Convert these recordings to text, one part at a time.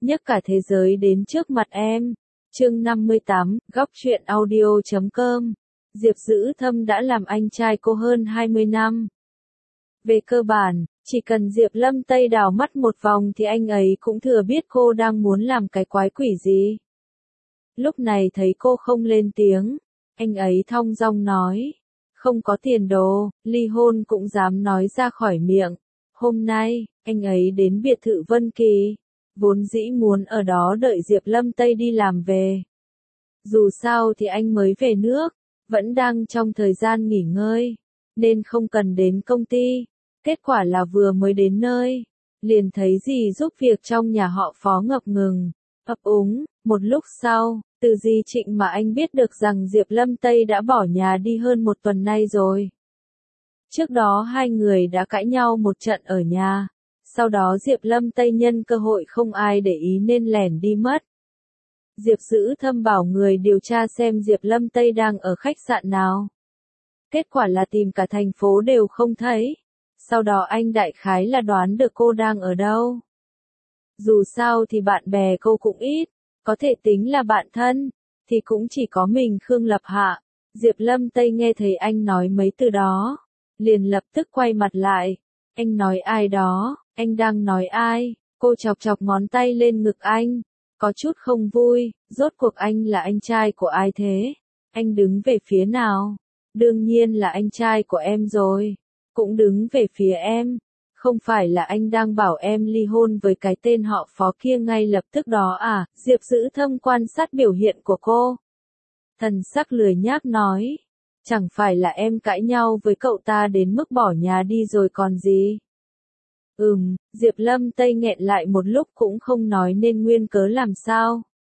nhấc cả thế giới đến trước mặt em. Chương 58, góc truyện audio.com. Diệp Dữ Thâm đã làm anh trai cô hơn 20 năm. Về cơ bản, chỉ cần Diệp Lâm Tây đảo mắt một vòng thì anh ấy cũng thừa biết cô đang muốn làm cái quái quỷ gì. Lúc này thấy cô không lên tiếng, anh ấy thong dong nói, không có tiền đồ, ly hôn cũng dám nói ra khỏi miệng. Hôm nay, anh ấy đến biệt thự Vân Kỳ, vốn dĩ muốn ở đó đợi Diệp Lâm Tây đi làm về. Dù sao thì anh mới về nước, vẫn đang trong thời gian nghỉ ngơi, nên không cần đến công ty. Kết quả là vừa mới đến nơi, liền thấy dì giúp việc trong nhà họ Phó ngập ngừng, ấp úng. Một lúc sau, từ dì Trịnh mà anh biết được rằng Diệp Lâm Tây đã bỏ nhà đi hơn một tuần nay rồi. Trước đó hai người đã cãi nhau một trận ở nhà, sau đó Diệp Lâm Tây nhân cơ hội không ai để ý nên lẻn đi mất. Diệp Dữ Thâm bảo người điều tra xem Diệp Lâm Tây đang ở khách sạn nào. Kết quả là tìm cả thành phố đều không thấy. Sau đó anh đại khái là đoán được cô đang ở đâu. Dù sao thì bạn bè cô cũng ít, có thể tính là bạn thân, thì cũng chỉ có mình Khương Lập Hạ. Diệp Lâm Tây nghe thấy anh nói mấy từ đó, liền lập tức quay mặt lại. Anh nói ai đó, anh đang nói ai? Cô chọc chọc ngón tay lên ngực anh, có chút không vui, rốt cuộc anh là anh trai của ai thế? Anh đứng về phía nào? Đương nhiên là anh trai của em rồi. Cũng đứng về phía em, không phải là anh đang bảo em ly hôn với cái tên họ Phó kia ngay lập tức đó à? Diệp Dữ Thâm quan sát biểu hiện của cô. Thần sắc lười nhác nói, chẳng phải là em cãi nhau với cậu ta đến mức bỏ nhà đi rồi còn gì? Diệp Lâm Tây nghẹn lại một lúc cũng không nói nên nguyên cớ làm sao.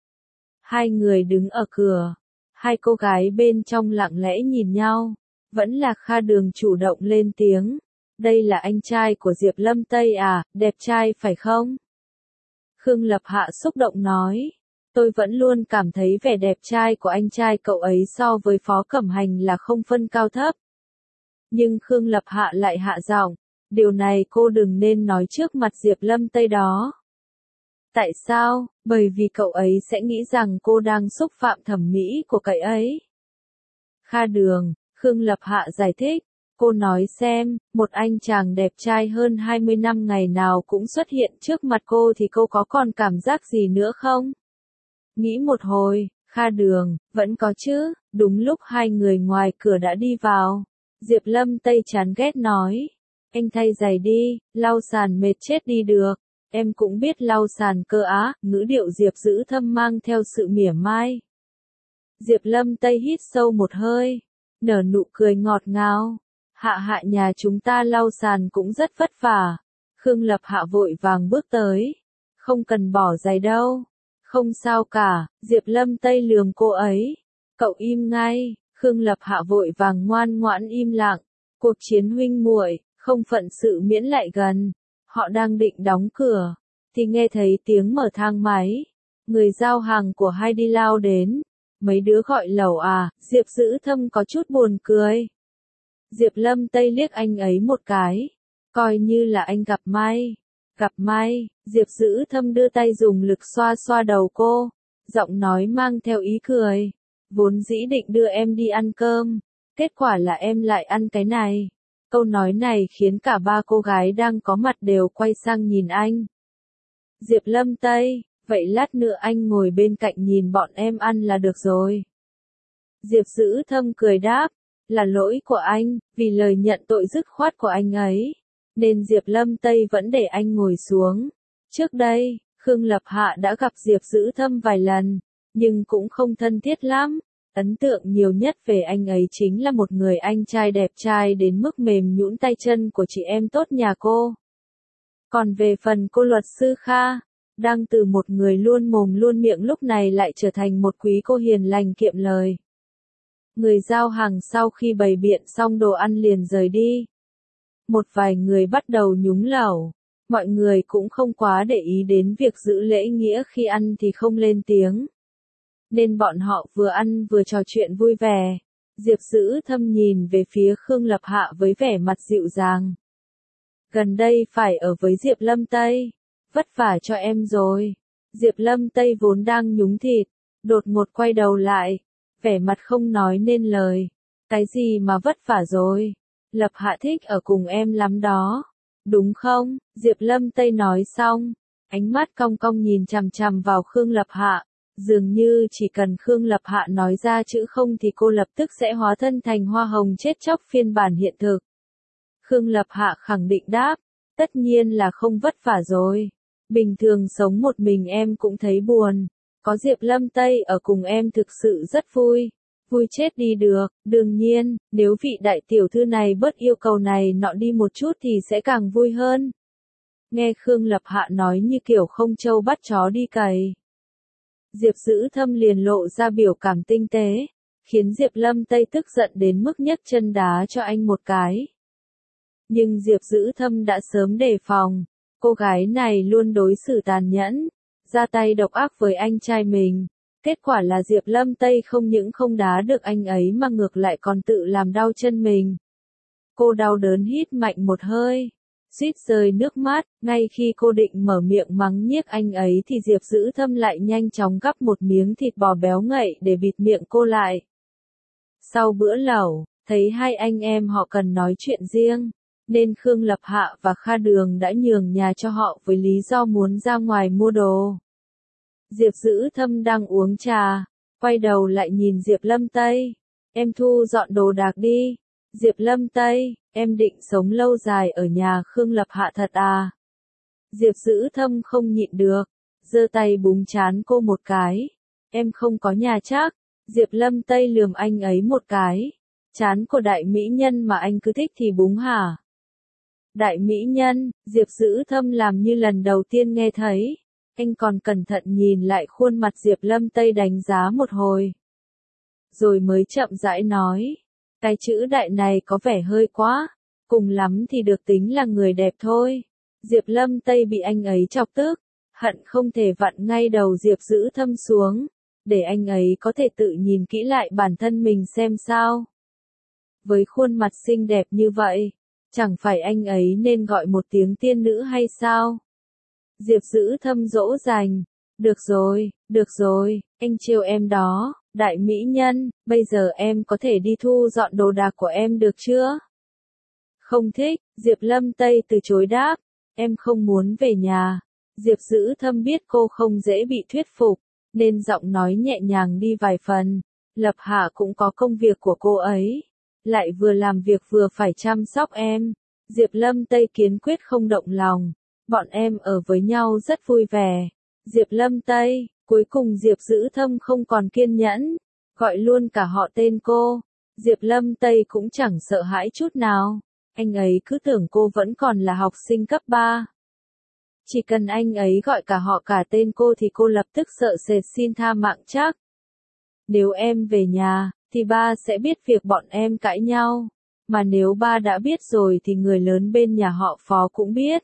Hai người đứng ở cửa, hai cô gái bên trong lặng lẽ nhìn nhau. Vẫn là Kha Đường chủ động lên tiếng. Đây là anh trai của Diệp Lâm Tây à, đẹp trai phải không? Khương Lập Hạ xúc động nói. Tôi vẫn luôn cảm thấy vẻ đẹp trai của anh trai cậu ấy so với Phó Cẩm Hành là không phân cao thấp. Nhưng Khương Lập Hạ lại hạ giọng. Điều này cô đừng nên nói trước mặt Diệp Lâm Tây đó. Tại sao? Bởi vì cậu ấy sẽ nghĩ rằng cô đang xúc phạm thẩm mỹ của cậu ấy. Kha Đường, Khương Lập Hạ giải thích, cô nói xem, một anh chàng đẹp trai hơn 20 năm ngày nào cũng xuất hiện trước mặt cô thì cô có còn cảm giác gì nữa không? Nghĩ một hồi, Kha Đường, vẫn có chứ. Đúng lúc hai người ngoài cửa đã đi vào, Diệp Lâm Tây chán ghét nói, anh thay giày đi, lau sàn mệt chết đi được. Em cũng biết lau sàn cơ á, ngữ điệu Diệp Dữ Thâm mang theo sự mỉa mai. Diệp Lâm Tây hít sâu một hơi, nở nụ cười ngọt ngào. Hạ nhà chúng ta lau sàn cũng rất vất vả. Khương Lập Hạ vội vàng bước tới. Không cần bỏ giày đâu. Không sao cả, Diệp Lâm Tây lườm cô ấy. Cậu im ngay. Khương Lập Hạ vội vàng ngoan ngoãn im lặng. Cuộc chiến huynh muội, không phận sự miễn lại gần. Họ đang định đóng cửa, thì nghe thấy tiếng mở thang máy. Người giao hàng của Heidi lao đến. Mấy đứa gọi lẩu à? Diệp Dữ Thâm có chút buồn cười. Diệp Lâm Tây liếc anh ấy một cái, coi như là anh gặp may. Gặp may, Diệp Dữ Thâm đưa tay dùng lực xoa xoa đầu cô, giọng nói mang theo ý cười. Vốn dĩ định đưa em đi ăn cơm, kết quả là em lại ăn cái này. Câu nói này khiến cả ba cô gái đang có mặt đều quay sang nhìn anh. Diệp Lâm Tây, vậy lát nữa anh ngồi bên cạnh nhìn bọn em ăn là được rồi. Diệp Dữ Thâm cười đáp, là lỗi của anh, vì lời nhận tội dứt khoát của anh ấy, nên Diệp Lâm Tây vẫn để anh ngồi xuống. Trước đây, Khương Lập Hạ đã gặp Diệp Dữ Thâm vài lần, nhưng cũng không thân thiết lắm. Ấn tượng nhiều nhất về anh ấy chính là một người anh trai đẹp trai đến mức mềm nhũn tay chân của chị em tốt nhà cô. Còn về phần cô luật sư Kha, đang từ một người luôn mồm luôn miệng lúc này lại trở thành một quý cô hiền lành kiệm lời. Người giao hàng sau khi bày biện xong đồ ăn liền rời đi. Một vài người bắt đầu nhúng lẩu. Mọi người cũng không quá để ý đến việc giữ lễ nghĩa khi ăn thì không lên tiếng. Nên bọn họ vừa ăn vừa trò chuyện vui vẻ. Diệp Dữ Thâm nhìn về phía Khương Lập Hạ với vẻ mặt dịu dàng. Gần đây phải ở với Diệp Lâm Tây. Vất vả cho em rồi. Diệp Lâm Tây vốn đang nhúng thịt, đột ngột quay đầu lại, vẻ mặt không nói nên lời. Cái gì mà vất vả rồi? Lập Hạ thích ở cùng em lắm đó. Đúng không? Diệp Lâm Tây nói xong, ánh mắt cong cong nhìn chằm chằm vào Khương Lập Hạ. Dường như chỉ cần Khương Lập Hạ nói ra chữ không thì cô lập tức sẽ hóa thân thành hoa hồng chết chóc phiên bản hiện thực. Khương Lập Hạ khẳng định đáp, tất nhiên là không vất vả rồi. Bình thường sống một mình em cũng thấy buồn. Có Diệp Lâm Tây ở cùng em thực sự rất vui. Vui chết đi được, đương nhiên, nếu vị đại tiểu thư này bớt yêu cầu này nọ đi một chút thì sẽ càng vui hơn. Nghe Khương Lập Hạ nói như kiểu không trâu bắt chó đi cày. Diệp Dữ Thâm liền lộ ra biểu cảm tinh tế, khiến Diệp Lâm Tây tức giận đến mức nhấc chân đá cho anh một cái. Nhưng Diệp Dữ Thâm đã sớm đề phòng, cô gái này luôn đối xử tàn nhẫn, ra tay độc ác với anh trai mình. Kết quả là Diệp Lâm Tây không những không đá được anh ấy mà ngược lại còn tự làm đau chân mình. Cô đau đớn hít mạnh một hơi, suýt rơi nước mắt. Ngay khi cô định mở miệng mắng nhiếc anh ấy thì Diệp Dữ Thâm lại nhanh chóng gắp một miếng thịt bò béo ngậy để bịt miệng cô lại. Sau bữa lẩu, thấy hai anh em họ cần nói chuyện riêng, nên Khương Lập Hạ và Kha Đường đã nhường nhà cho họ với lý do muốn ra ngoài mua đồ. Diệp Dữ Thâm đang uống trà, quay đầu lại nhìn Diệp Lâm Tây. Em thu dọn đồ đạc đi. Diệp Lâm Tây, em định sống lâu dài ở nhà Khương Lập Hạ thật à? Diệp Dữ Thâm không nhịn được, giơ tay búng trán cô một cái. Em không có nhà chắc. Diệp Lâm Tây lườm anh ấy một cái. Trán của đại mỹ nhân mà anh cứ thích thì búng hả? Đại mỹ nhân, Diệp Dữ Thâm làm như lần đầu tiên nghe thấy. Anh còn cẩn thận nhìn lại khuôn mặt Diệp Lâm Tây đánh giá một hồi. Rồi mới chậm rãi nói. Cái chữ đại này có vẻ hơi quá. Cùng lắm thì được tính là người đẹp thôi. Diệp Lâm Tây bị anh ấy chọc tức. Hận không thể vặn ngay đầu Diệp Dữ Thâm xuống. Để anh ấy có thể tự nhìn kỹ lại bản thân mình xem sao. Với khuôn mặt xinh đẹp như vậy, chẳng phải anh ấy nên gọi một tiếng tiên nữ hay sao? Diệp Dữ Thâm dỗ dành. Được rồi, anh trêu em đó, đại mỹ nhân, bây giờ em có thể đi thu dọn đồ đạc của em được chưa? Không thích, Diệp Lâm Tây từ chối đáp, em không muốn về nhà. Diệp Dữ Thâm biết cô không dễ bị thuyết phục, nên giọng nói nhẹ nhàng đi vài phần. Lập Hạ cũng có công việc của cô ấy, lại vừa làm việc vừa phải chăm sóc em. Diệp Lâm Tây kiên quyết không động lòng. Bọn em ở với nhau rất vui vẻ. Diệp Lâm Tây, cuối cùng Diệp Dữ Thâm không còn kiên nhẫn, gọi luôn cả họ tên cô. Diệp Lâm Tây cũng chẳng sợ hãi chút nào. Anh ấy cứ tưởng cô vẫn còn là học sinh cấp 3. Chỉ cần anh ấy gọi cả họ cả tên cô thì cô lập tức sợ sệt xin tha mạng chắc. Nếu em về nhà, thì ba sẽ biết việc bọn em cãi nhau. Mà nếu ba đã biết rồi thì người lớn bên nhà họ Phó cũng biết.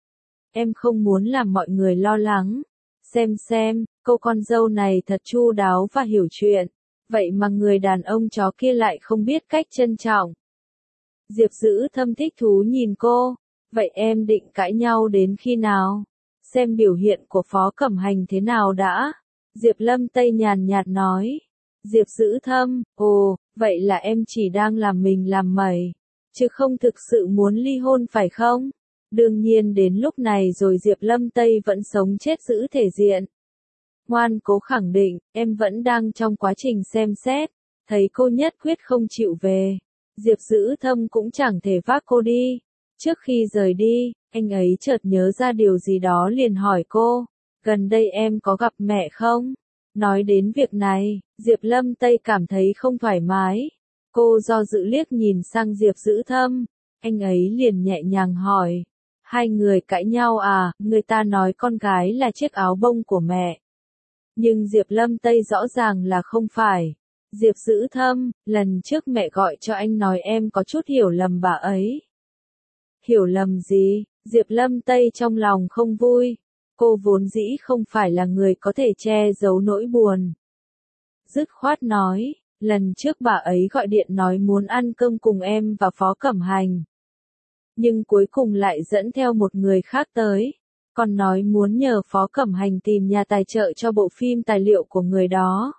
Em không muốn làm mọi người lo lắng. Xem, cô con dâu này thật chu đáo và hiểu chuyện. Vậy mà người đàn ông chó kia lại không biết cách trân trọng. Diệp Dữ Thâm thích thú nhìn cô. Vậy em định cãi nhau đến khi nào? Xem biểu hiện của Phó Cẩm Hành thế nào đã. Diệp Lâm Tây nhàn nhạt nói. Diệp Dữ Thâm, ồ, vậy là em chỉ đang làm mình làm mẩy, chứ không thực sự muốn ly hôn phải không? Đương nhiên đến lúc này rồi Diệp Lâm Tây vẫn sống chết giữ thể diện. Ngoan cố khẳng định, em vẫn đang trong quá trình xem xét. Thấy cô nhất quyết không chịu về, Diệp Dữ Thâm cũng chẳng thể vác cô đi. Trước khi rời đi, anh ấy chợt nhớ ra điều gì đó liền hỏi cô, gần đây em có gặp mẹ không? Nói đến việc này, Diệp Lâm Tây cảm thấy không thoải mái. Cô do dự liếc nhìn sang Diệp Dữ Thâm, anh ấy liền nhẹ nhàng hỏi. Hai người cãi nhau à? Người ta nói con gái là chiếc áo bông của mẹ. Nhưng Diệp Lâm Tây rõ ràng là không phải. Diệp Dữ Thâm, lần trước mẹ gọi cho anh nói em có chút hiểu lầm bà ấy. Hiểu lầm gì? Diệp Lâm Tây trong lòng không vui. Cô vốn dĩ không phải là người có thể che giấu nỗi buồn. Dứt khoát nói, lần trước bà ấy gọi điện nói muốn ăn cơm cùng em và Phó Cẩm Hành. Nhưng cuối cùng lại dẫn theo một người khác tới. Còn nói muốn nhờ Phó Cẩm Hành tìm nhà tài trợ cho bộ phim tài liệu của người đó.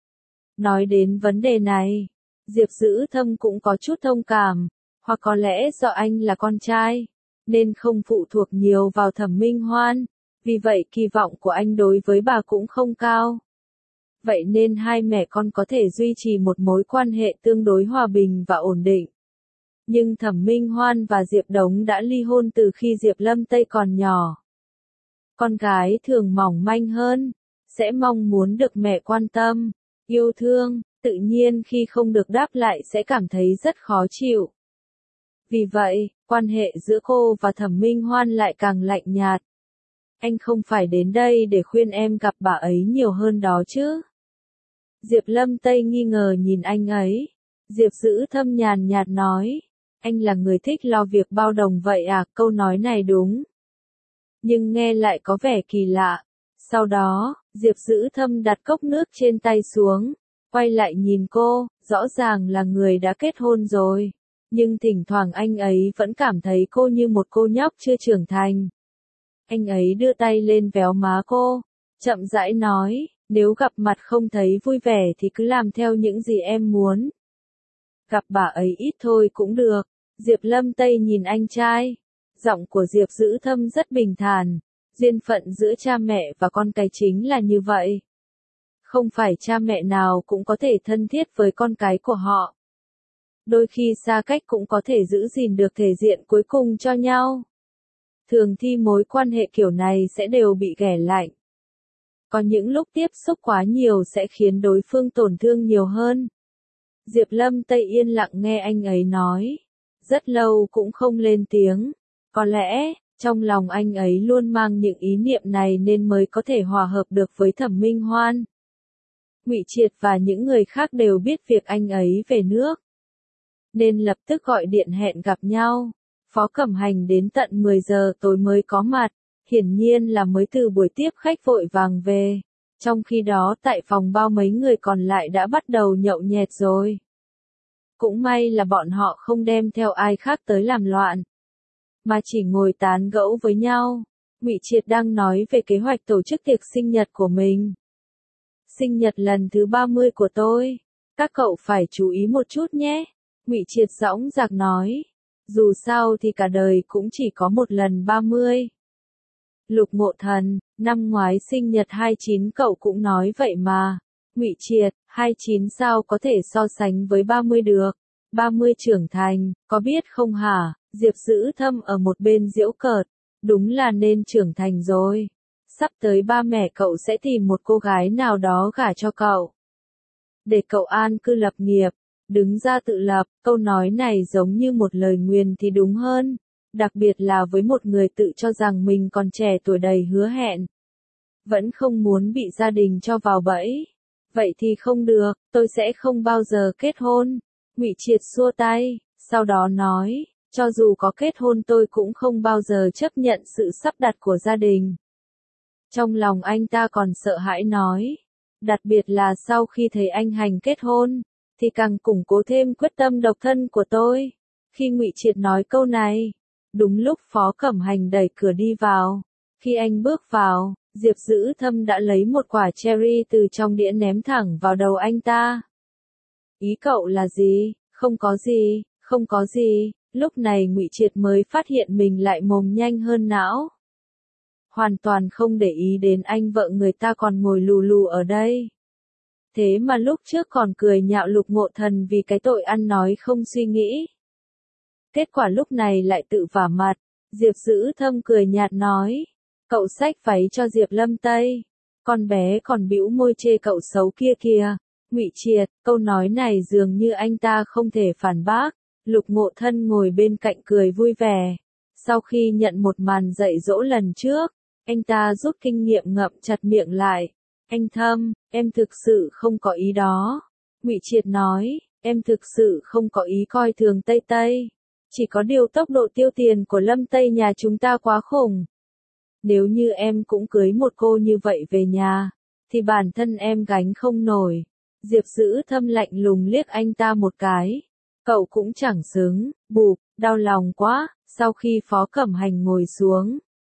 Nói đến vấn đề này, Diệp Dữ Thâm cũng có chút thông cảm, hoặc có lẽ do anh là con trai, nên không phụ thuộc nhiều vào Thẩm Minh Hoan, vì vậy kỳ vọng của anh đối với bà cũng không cao. Vậy nên hai mẹ con có thể duy trì một mối quan hệ tương đối hòa bình và ổn định. Nhưng Thẩm Minh Hoan và Diệp Đống đã ly hôn từ khi Diệp Lâm Tây còn nhỏ. Con gái thường mỏng manh hơn, sẽ mong muốn được mẹ quan tâm, yêu thương, tự nhiên khi không được đáp lại sẽ cảm thấy rất khó chịu. Vì vậy, quan hệ giữa cô và Thẩm Minh Hoan lại càng lạnh nhạt. Anh không phải đến đây để khuyên em gặp bà ấy nhiều hơn đó chứ? Diệp Lâm Tây nghi ngờ nhìn anh ấy. Diệp Dữ Thâm nhàn nhạt nói, anh là người thích lo việc bao đồng vậy à? Câu nói này đúng, nhưng nghe lại có vẻ kỳ lạ. Sau đó, Diệp Dữ Thâm đặt cốc nước trên tay xuống, quay lại nhìn cô, rõ ràng là người đã kết hôn rồi. Nhưng thỉnh thoảng anh ấy vẫn cảm thấy cô như một cô nhóc chưa trưởng thành. Anh ấy đưa tay lên véo má cô, chậm rãi nói, nếu gặp mặt không thấy vui vẻ thì cứ làm theo những gì em muốn. Gặp bà ấy ít thôi cũng được. Diệp Lâm Tây nhìn anh trai. Giọng của Diệp Dữ Thâm rất bình thản. Duyên phận giữa cha mẹ và con cái chính là như vậy. Không phải cha mẹ nào cũng có thể thân thiết với con cái của họ. Đôi khi xa cách cũng có thể giữ gìn được thể diện cuối cùng cho nhau. Thường thì mối quan hệ kiểu này sẽ đều bị ghẻ lạnh. Có những lúc tiếp xúc quá nhiều sẽ khiến đối phương tổn thương nhiều hơn. Diệp Lâm Tây yên lặng nghe anh ấy nói. Rất lâu cũng không lên tiếng. Có lẽ, trong lòng anh ấy luôn mang những ý niệm này nên mới có thể hòa hợp được với Thẩm Minh Hoan. Ngụy Triệt và những người khác đều biết việc anh ấy về nước, nên lập tức gọi điện hẹn gặp nhau. Phó Cẩm Hành đến tận 10 giờ tối mới có mặt, hiển nhiên là mới từ buổi tiếp khách vội vàng về. Trong khi đó tại phòng bao mấy người còn lại đã bắt đầu nhậu nhẹt rồi. Cũng may là bọn họ không đem theo ai khác tới làm loạn, mà chỉ ngồi tán gẫu với nhau. Ngụy Triệt đang nói về kế hoạch tổ chức tiệc sinh nhật của mình. Sinh nhật lần thứ 30 của tôi, các cậu phải chú ý một chút nhé. Ngụy Triệt dõng dạc nói, dù sao thì cả đời cũng chỉ có một lần 30. Lục Ngộ Thần, năm ngoái sinh nhật 29 cậu cũng nói vậy mà. Ngụy Triệt, 29 sao có thể so sánh với 30 được? 30 trưởng thành, có biết không hả? Diệp Dữ Thâm ở một bên giễu cợt, đúng là nên trưởng thành rồi. Sắp tới ba mẹ cậu sẽ tìm một cô gái nào đó gả cho cậu, để cậu an cư lập nghiệp, đứng ra tự lập. Câu nói này giống như một lời nguyền thì đúng hơn, đặc biệt là với một người tự cho rằng mình còn trẻ tuổi đầy hứa hẹn, vẫn không muốn bị gia đình cho vào bẫy. Vậy thì không được, tôi sẽ không bao giờ kết hôn. Ngụy Triệt xua tay, sau đó nói, cho dù có kết hôn tôi cũng không bao giờ chấp nhận sự sắp đặt của gia đình. Trong lòng anh ta còn sợ hãi nói, đặc biệt là sau khi thấy anh Hành kết hôn, thì càng củng cố thêm quyết tâm độc thân của tôi. Khi Ngụy Triệt nói câu này, đúng lúc Phó Cẩm Hành đẩy cửa đi vào. Khi anh bước vào, Diệp Dữ Thâm đã lấy một quả cherry từ trong đĩa ném thẳng vào đầu anh ta. Ý cậu là gì? Không có gì, không có gì. Lúc này Ngụy Triệt mới phát hiện mình lại mồm nhanh hơn não. Hoàn toàn không để ý đến anh vợ người ta còn ngồi lù lù ở đây. Thế mà lúc trước còn cười nhạo Lục Ngộ Thần vì cái tội ăn nói không suy nghĩ. Kết quả lúc này lại tự vả mặt. Diệp Dữ Thâm cười nhạt nói, cậu xách váy cho Diệp Lâm Tây. Con bé còn bĩu môi chê cậu xấu kia kìa. Ngụy Triệt, câu nói này dường như anh ta không thể phản bác. Lục Ngộ Thân ngồi bên cạnh cười vui vẻ. Sau khi nhận một màn dạy dỗ lần trước, anh ta rút kinh nghiệm ngậm chặt miệng lại. Anh Thâm, em thực sự không có ý đó. Ngụy Triệt nói, em thực sự không có ý coi thường Tây Tây. Chỉ có điều tốc độ tiêu tiền của Lâm Tây nhà chúng ta quá khủng. Nếu như em cũng cưới một cô như vậy về nhà, thì bản thân em gánh không nổi. Diệp Dữ Thâm lạnh lùng liếc anh ta một cái. Cậu cũng chẳng xứng, bụp, đau lòng quá. Sau khi Phó Cẩm Hành ngồi xuống,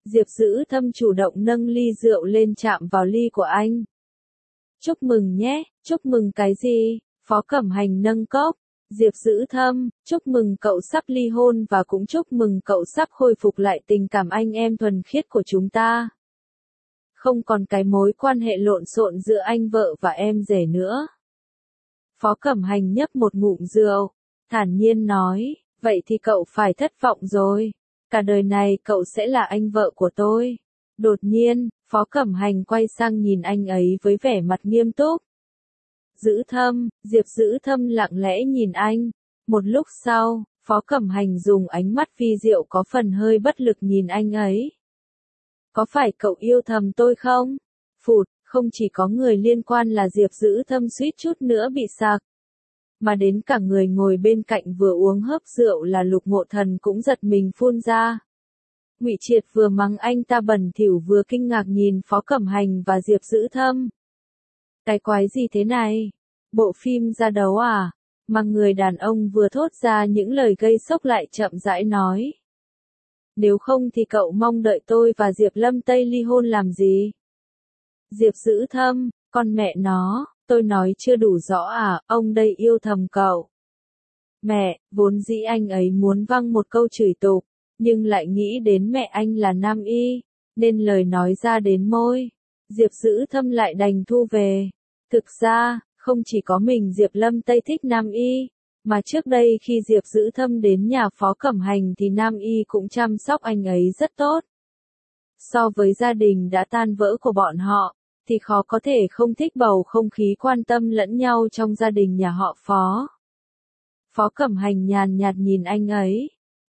Diệp Dữ Thâm chủ động nâng ly rượu lên chạm vào ly của anh. Chúc mừng nhé, chúc mừng cái gì? Phó Cẩm Hành nâng cốc. Diệp Dữ Thâm, chúc mừng cậu sắp ly hôn và cũng chúc mừng cậu sắp khôi phục lại tình cảm anh em thuần khiết của chúng ta. Không còn cái mối quan hệ lộn xộn giữa anh vợ và em rể nữa. Phó Cẩm Hành nhấp một ngụm rượu, thản nhiên nói, vậy thì cậu phải thất vọng rồi. Cả đời này cậu sẽ là anh vợ của tôi. Đột nhiên, Phó Cẩm Hành quay sang nhìn anh ấy với vẻ mặt nghiêm túc. Dữ Thâm, Diệp Dữ Thâm lặng lẽ nhìn anh. Một lúc sau, Phó Cẩm Hành dùng ánh mắt vi diệu có phần hơi bất lực nhìn anh ấy. Có phải cậu yêu thầm tôi không? Phụt, không chỉ có người liên quan là Diệp Dữ Thâm suýt chút nữa bị sặc, mà đến cả người ngồi bên cạnh vừa uống hớp rượu là Lục Ngộ Thần cũng giật mình phun ra. Ngụy Triệt vừa mắng anh ta bẩn thỉu vừa kinh ngạc nhìn Phó Cẩm Hành và Diệp Dữ Thâm. Cái quái gì thế này? Bộ phim ra đấu à? Mà người đàn ông vừa thốt ra những lời gây sốc lại chậm rãi nói. Nếu không thì cậu mong đợi tôi và Diệp Lâm Tây ly hôn làm gì? Diệp Dữ Thâm, con mẹ nó, tôi nói chưa đủ rõ à, ông đây yêu thầm cậu. Mẹ, vốn dĩ anh ấy muốn văng một câu chửi tục, nhưng lại nghĩ đến mẹ anh là nam y, nên lời nói ra đến môi. Diệp Dữ Thâm lại đành thu về. Thực ra, không chỉ có mình Diệp Lâm Tây thích nam y, mà trước đây khi Diệp Dữ Thâm đến nhà Phó Cẩm Hành thì nam y cũng chăm sóc anh ấy rất tốt. So với gia đình đã tan vỡ của bọn họ, thì khó có thể không thích bầu không khí quan tâm lẫn nhau trong gia đình nhà họ Phó. Phó Cẩm Hành nhàn nhạt nhìn anh ấy.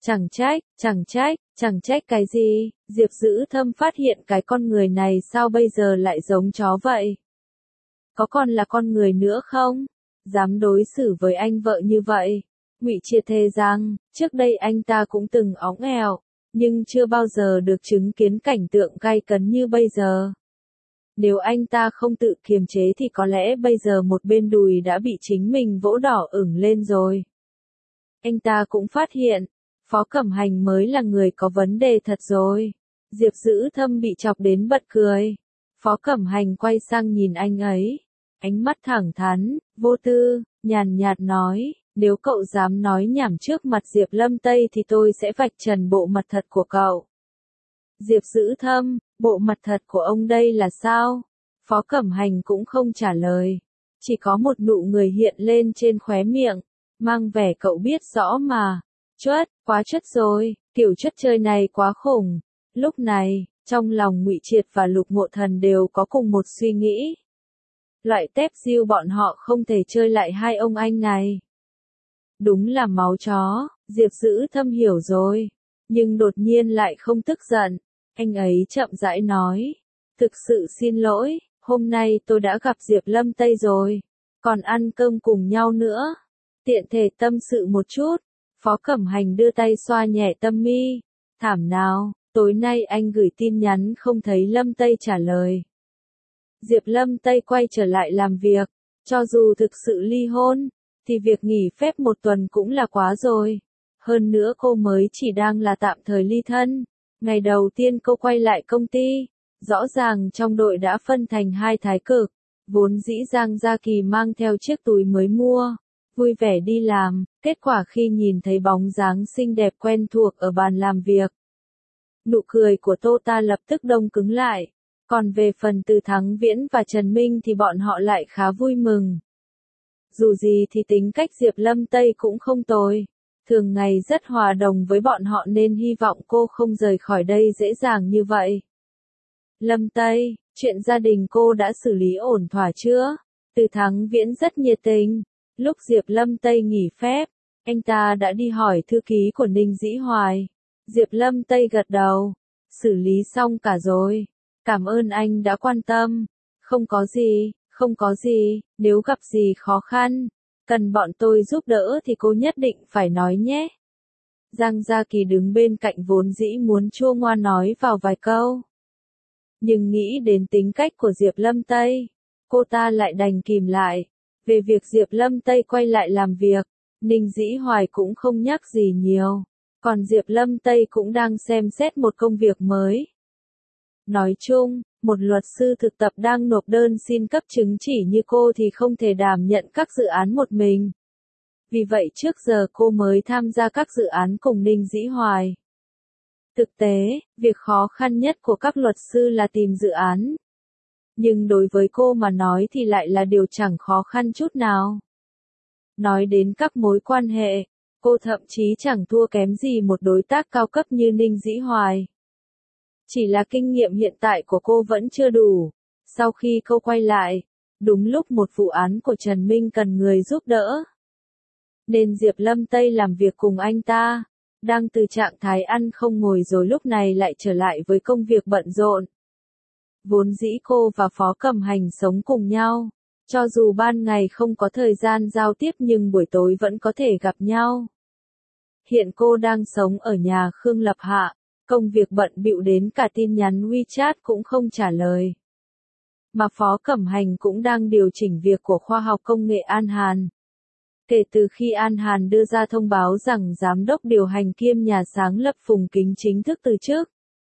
Chẳng trách cái gì, Diệp Dữ Thâm phát hiện cái con người này sao bây giờ lại giống chó vậy? Có còn là con người nữa không? Dám đối xử với anh vợ như vậy. Ngụy Triệt thề rằng, trước đây anh ta cũng từng óng ẻo, nhưng chưa bao giờ được chứng kiến cảnh tượng gay cấn như bây giờ. Nếu anh ta không tự kiềm chế thì có lẽ bây giờ một bên đùi đã bị chính mình vỗ đỏ ửng lên rồi. Anh ta cũng phát hiện, Phó Cẩm Hành mới là người có vấn đề thật rồi. Diệp Dữ Thâm bị chọc đến bật cười. Phó Cẩm Hành quay sang nhìn anh ấy. Ánh mắt thẳng thắn, vô tư, nhàn nhạt nói, nếu cậu dám nói nhảm trước mặt Diệp Lâm Tây thì tôi sẽ vạch trần bộ mặt thật của cậu. Diệp Dữ Thâm, bộ mặt thật của ông đây là sao? Phó Cẩm Hành cũng không trả lời. Chỉ có một nụ cười hiện lên trên khóe miệng, mang vẻ cậu biết rõ mà. Quá chất rồi, kiểu chất chơi này quá khủng. Lúc này, trong lòng Ngụy Triệt và Lục Ngộ Thần đều có cùng một suy nghĩ. Loại tép diêu bọn họ không thể chơi lại hai ông anh này. Đúng là máu chó, Diệp Dữ Thâm hiểu rồi. Nhưng đột nhiên lại không tức giận. Anh ấy chậm rãi nói. Thực sự xin lỗi, hôm nay tôi đã gặp Diệp Lâm Tây rồi. Còn ăn cơm cùng nhau nữa. Tiện thể tâm sự một chút. Phó Cẩm Hành đưa tay xoa nhẹ tâm mi. Thảm nào, tối nay anh gửi tin nhắn không thấy Lâm Tây trả lời. Diệp Lâm Tây quay trở lại làm việc. Cho dù thực sự ly hôn, thì việc nghỉ phép một tuần cũng là quá rồi. Hơn nữa cô mới chỉ đang là tạm thời ly thân. Ngày đầu tiên cô quay lại công ty, rõ ràng trong đội đã phân thành hai thái cực. Vốn dĩ Giang Gia Kỳ mang theo chiếc túi mới mua, vui vẻ đi làm, kết quả khi nhìn thấy bóng dáng xinh đẹp quen thuộc ở bàn làm việc. Nụ cười của Tô Ta lập tức đông cứng lại. Còn về phần Từ Thắng Viễn và Trần Minh thì bọn họ lại khá vui mừng. Dù gì thì tính cách Diệp Lâm Tây cũng không tồi. Thường ngày rất hòa đồng với bọn họ nên hy vọng cô không rời khỏi đây dễ dàng như vậy. Lâm Tây, chuyện gia đình cô đã xử lý ổn thỏa chưa? Từ Thắng Viễn rất nhiệt tình. Lúc Diệp Lâm Tây nghỉ phép, anh ta đã đi hỏi thư ký của Ninh Dĩ Hoài. Diệp Lâm Tây gật đầu. Xử lý xong cả rồi. Cảm ơn anh đã quan tâm. Không có gì, nếu gặp gì khó khăn, cần bọn tôi giúp đỡ thì cô nhất định phải nói nhé. Giang Gia Kỳ đứng bên cạnh vốn dĩ muốn chua ngoa nói vào vài câu. Nhưng nghĩ đến tính cách của Diệp Lâm Tây, cô ta lại đành kìm lại. Về việc Diệp Lâm Tây quay lại làm việc, Ninh Dĩ Hoài cũng không nhắc gì nhiều. Còn Diệp Lâm Tây cũng đang xem xét một công việc mới. Nói chung, một luật sư thực tập đang nộp đơn xin cấp chứng chỉ như cô thì không thể đảm nhận các dự án một mình. Vì vậy trước giờ cô mới tham gia các dự án cùng Ninh Dĩ Hoài. Thực tế, việc khó khăn nhất của các luật sư là tìm dự án. Nhưng đối với cô mà nói thì lại là điều chẳng khó khăn chút nào. Nói đến các mối quan hệ, cô thậm chí chẳng thua kém gì một đối tác cao cấp như Ninh Dĩ Hoài. Chỉ là kinh nghiệm hiện tại của cô vẫn chưa đủ. Sau khi cô quay lại, đúng lúc một vụ án của Trần Minh cần người giúp đỡ. Nên Diệp Lâm Tây làm việc cùng anh ta. Đang từ trạng thái ăn không ngồi rồi lúc này lại trở lại với công việc bận rộn. Vốn dĩ cô và Phó Cẩm Hành sống cùng nhau. Cho dù ban ngày không có thời gian giao tiếp nhưng buổi tối vẫn có thể gặp nhau. Hiện cô đang sống ở nhà Khương Lập Hạ, công việc bận bịu đến cả tin nhắn WeChat cũng không trả lời. Mà Phó Cẩm Hành cũng đang điều chỉnh việc của khoa học công nghệ An Hàn. Kể từ khi An Hàn đưa ra thông báo rằng giám đốc điều hành kiêm nhà sáng lập Phùng Kính chính thức từ chức,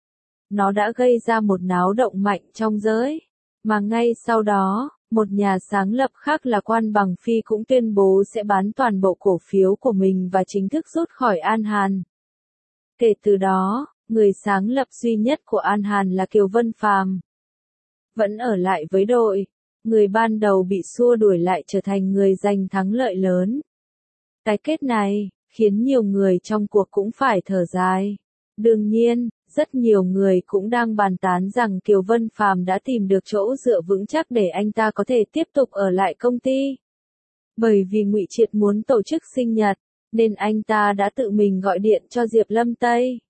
nó đã gây ra một náo động mạnh trong giới. Mà ngay sau đó, một nhà sáng lập khác là Quan Bằng Phi cũng tuyên bố sẽ bán toàn bộ cổ phiếu của mình và chính thức rút khỏi An Hàn. Kể từ đó, người sáng lập duy nhất của An Hàn là Kiều Vân Phàm vẫn ở lại với đội. Người ban đầu bị xua đuổi lại trở thành người giành thắng lợi lớn. Cái kết này, khiến nhiều người trong cuộc cũng phải thở dài. Đương nhiên, rất nhiều người cũng đang bàn tán rằng Kiều Vân Phàm đã tìm được chỗ dựa vững chắc để anh ta có thể tiếp tục ở lại công ty. Bởi vì Ngụy Triệt muốn tổ chức sinh nhật, nên anh ta đã tự mình gọi điện cho Diệp Lâm Tây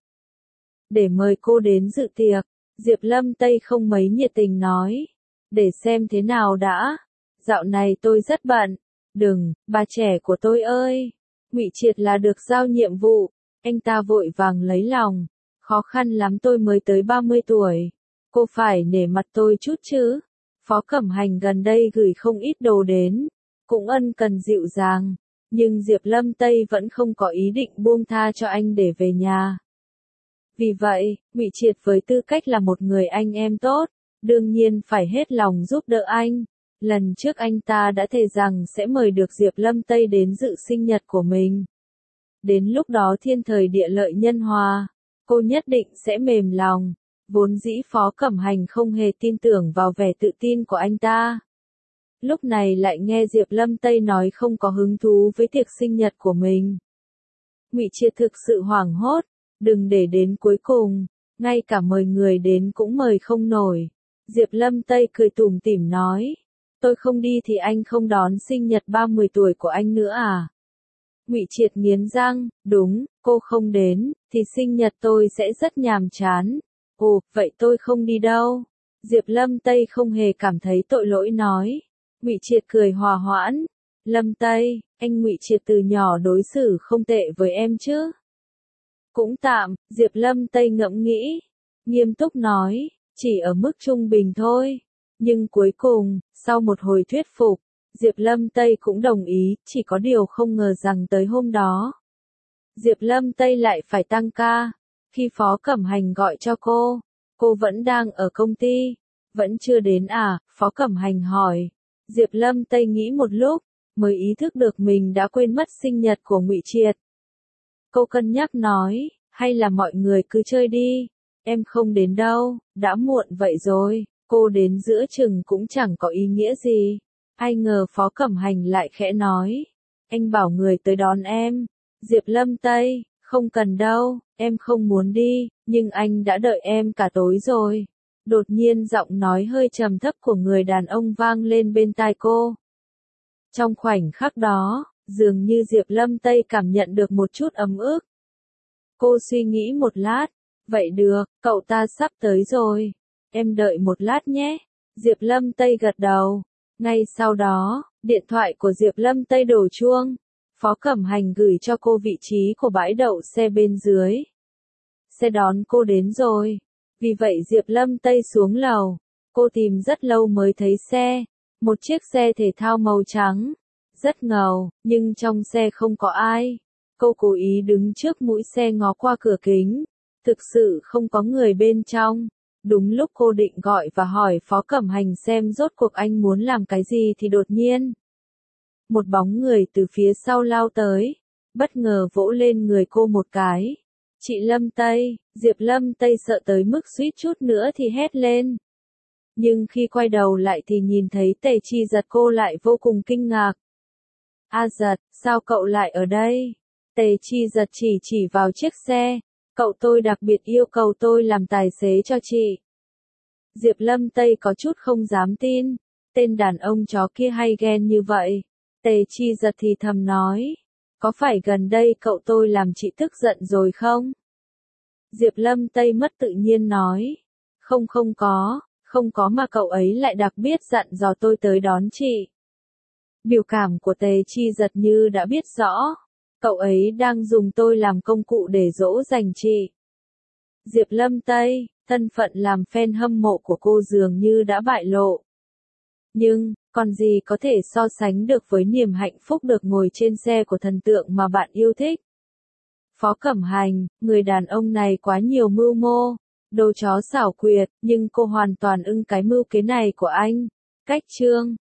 để mời cô đến dự tiệc. Diệp Lâm Tây không mấy nhiệt tình nói, để xem thế nào đã. Dạo này tôi rất bận. Đừng, bà trẻ của tôi ơi. Ngụy Triệt là được giao nhiệm vụ. Anh ta vội vàng lấy lòng. Khó khăn lắm tôi mới tới 30 tuổi. Cô phải nể mặt tôi chút chứ. Phó Cẩm Hành gần đây gửi không ít đồ đến. Cũng ân cần dịu dàng. Nhưng Diệp Lâm Tây vẫn không có ý định buông tha cho anh để về nhà. Vì vậy, Ngụy Triệt với tư cách là một người anh em tốt, đương nhiên phải hết lòng giúp đỡ anh. Lần trước anh ta đã thề rằng sẽ mời được Diệp Lâm Tây đến dự sinh nhật của mình. Đến lúc đó thiên thời địa lợi nhân hòa, cô nhất định sẽ mềm lòng. Vốn dĩ Phó Cẩm Hành không hề tin tưởng vào vẻ tự tin của anh ta. Lúc này lại nghe Diệp Lâm Tây nói không có hứng thú với tiệc sinh nhật của mình. Ngụy Triệt thực sự hoảng hốt, đừng để đến cuối cùng, ngay cả mời người đến cũng mời không nổi. Diệp Lâm Tây cười tủm tỉm nói, tôi không đi thì anh không đón sinh nhật 30 tuổi của anh nữa à? Ngụy Triệt nghiến răng, đúng, cô không đến, thì sinh nhật tôi sẽ rất nhàm chán. Ồ, vậy tôi không đi đâu. Diệp Lâm Tây không hề cảm thấy tội lỗi nói. Ngụy Triệt cười hòa hoãn, Lâm Tây, anh Ngụy Triệt từ nhỏ đối xử không tệ với em chứ? Cũng tạm, Diệp Lâm Tây ngẫm nghĩ, nghiêm túc nói, chỉ ở mức trung bình thôi. Nhưng cuối cùng, sau một hồi thuyết phục, Diệp Lâm Tây cũng đồng ý, chỉ có điều không ngờ rằng tới hôm đó, Diệp Lâm Tây lại phải tăng ca. Khi Phó Cẩm Hành gọi cho cô vẫn đang ở công ty. Vẫn chưa đến à? Phó Cẩm Hành hỏi. Diệp Lâm Tây nghĩ một lúc, mới ý thức được mình đã quên mất sinh nhật của Ngụy Triệt. Cô cân nhắc nói, hay là mọi người cứ chơi đi, em không đến đâu, đã muộn vậy rồi, cô đến giữa chừng cũng chẳng có ý nghĩa gì. Ai ngờ Phó Cẩm Hành lại khẽ nói, anh bảo người tới đón em. Diệp Lâm Tây, không cần đâu, em không muốn đi, nhưng anh đã đợi em cả tối rồi. Đột nhiên giọng nói hơi trầm thấp của người đàn ông vang lên bên tai cô. Trong khoảnh khắc đó, dường như Diệp Lâm Tây cảm nhận được một chút ấm ức. Cô suy nghĩ một lát, vậy được, cậu ta sắp tới rồi, em đợi một lát nhé. Diệp Lâm Tây gật đầu. Ngay sau đó, điện thoại của Diệp Lâm Tây đổ chuông. Phó Cẩm Hành gửi cho cô vị trí của bãi đậu xe bên dưới. Xe đón cô đến rồi. Vì vậy Diệp Lâm Tây xuống lầu. Cô tìm rất lâu mới thấy xe. Một chiếc xe thể thao màu trắng. Rất ngầu, nhưng trong xe không có ai. Cô cố ý đứng trước mũi xe ngó qua cửa kính. Thực sự không có người bên trong. Đúng lúc cô định gọi và hỏi Phó Cẩm Hành xem rốt cuộc anh muốn làm cái gì thì đột nhiên. Một bóng người từ phía sau lao tới, bất ngờ vỗ lên người cô một cái. Chị Lâm Tây, Diệp Lâm Tây sợ tới mức suýt chút nữa thì hét lên. Nhưng khi quay đầu lại thì nhìn thấy Tề Chi Giật cô lại vô cùng kinh ngạc. A Giật, sao cậu lại ở đây? Tề Chi Giật chỉ vào chiếc xe, cậu tôi đặc biệt yêu cầu tôi làm tài xế cho chị. Diệp Lâm Tây có chút không dám tin, tên đàn ông chó kia hay ghen như vậy. Tề Chi Giật thì thầm nói, có phải gần đây cậu tôi làm chị tức giận rồi không? Diệp Lâm Tây mất tự nhiên nói, không có mà cậu ấy lại đặc biệt dặn dò tôi tới đón chị. Biểu cảm của Tề Chi Giật như đã biết rõ, cậu ấy đang dùng tôi làm công cụ để dỗ dành chị. Diệp Lâm Tây, thân phận làm fan hâm mộ của cô dường như đã bại lộ. Nhưng, còn gì có thể so sánh được với niềm hạnh phúc được ngồi trên xe của thần tượng mà bạn yêu thích? Phó Cẩm Hành, người đàn ông này quá nhiều mưu mô, đồ chó xảo quyệt, nhưng cô hoàn toàn ưng cái mưu kế này của anh. Cách chương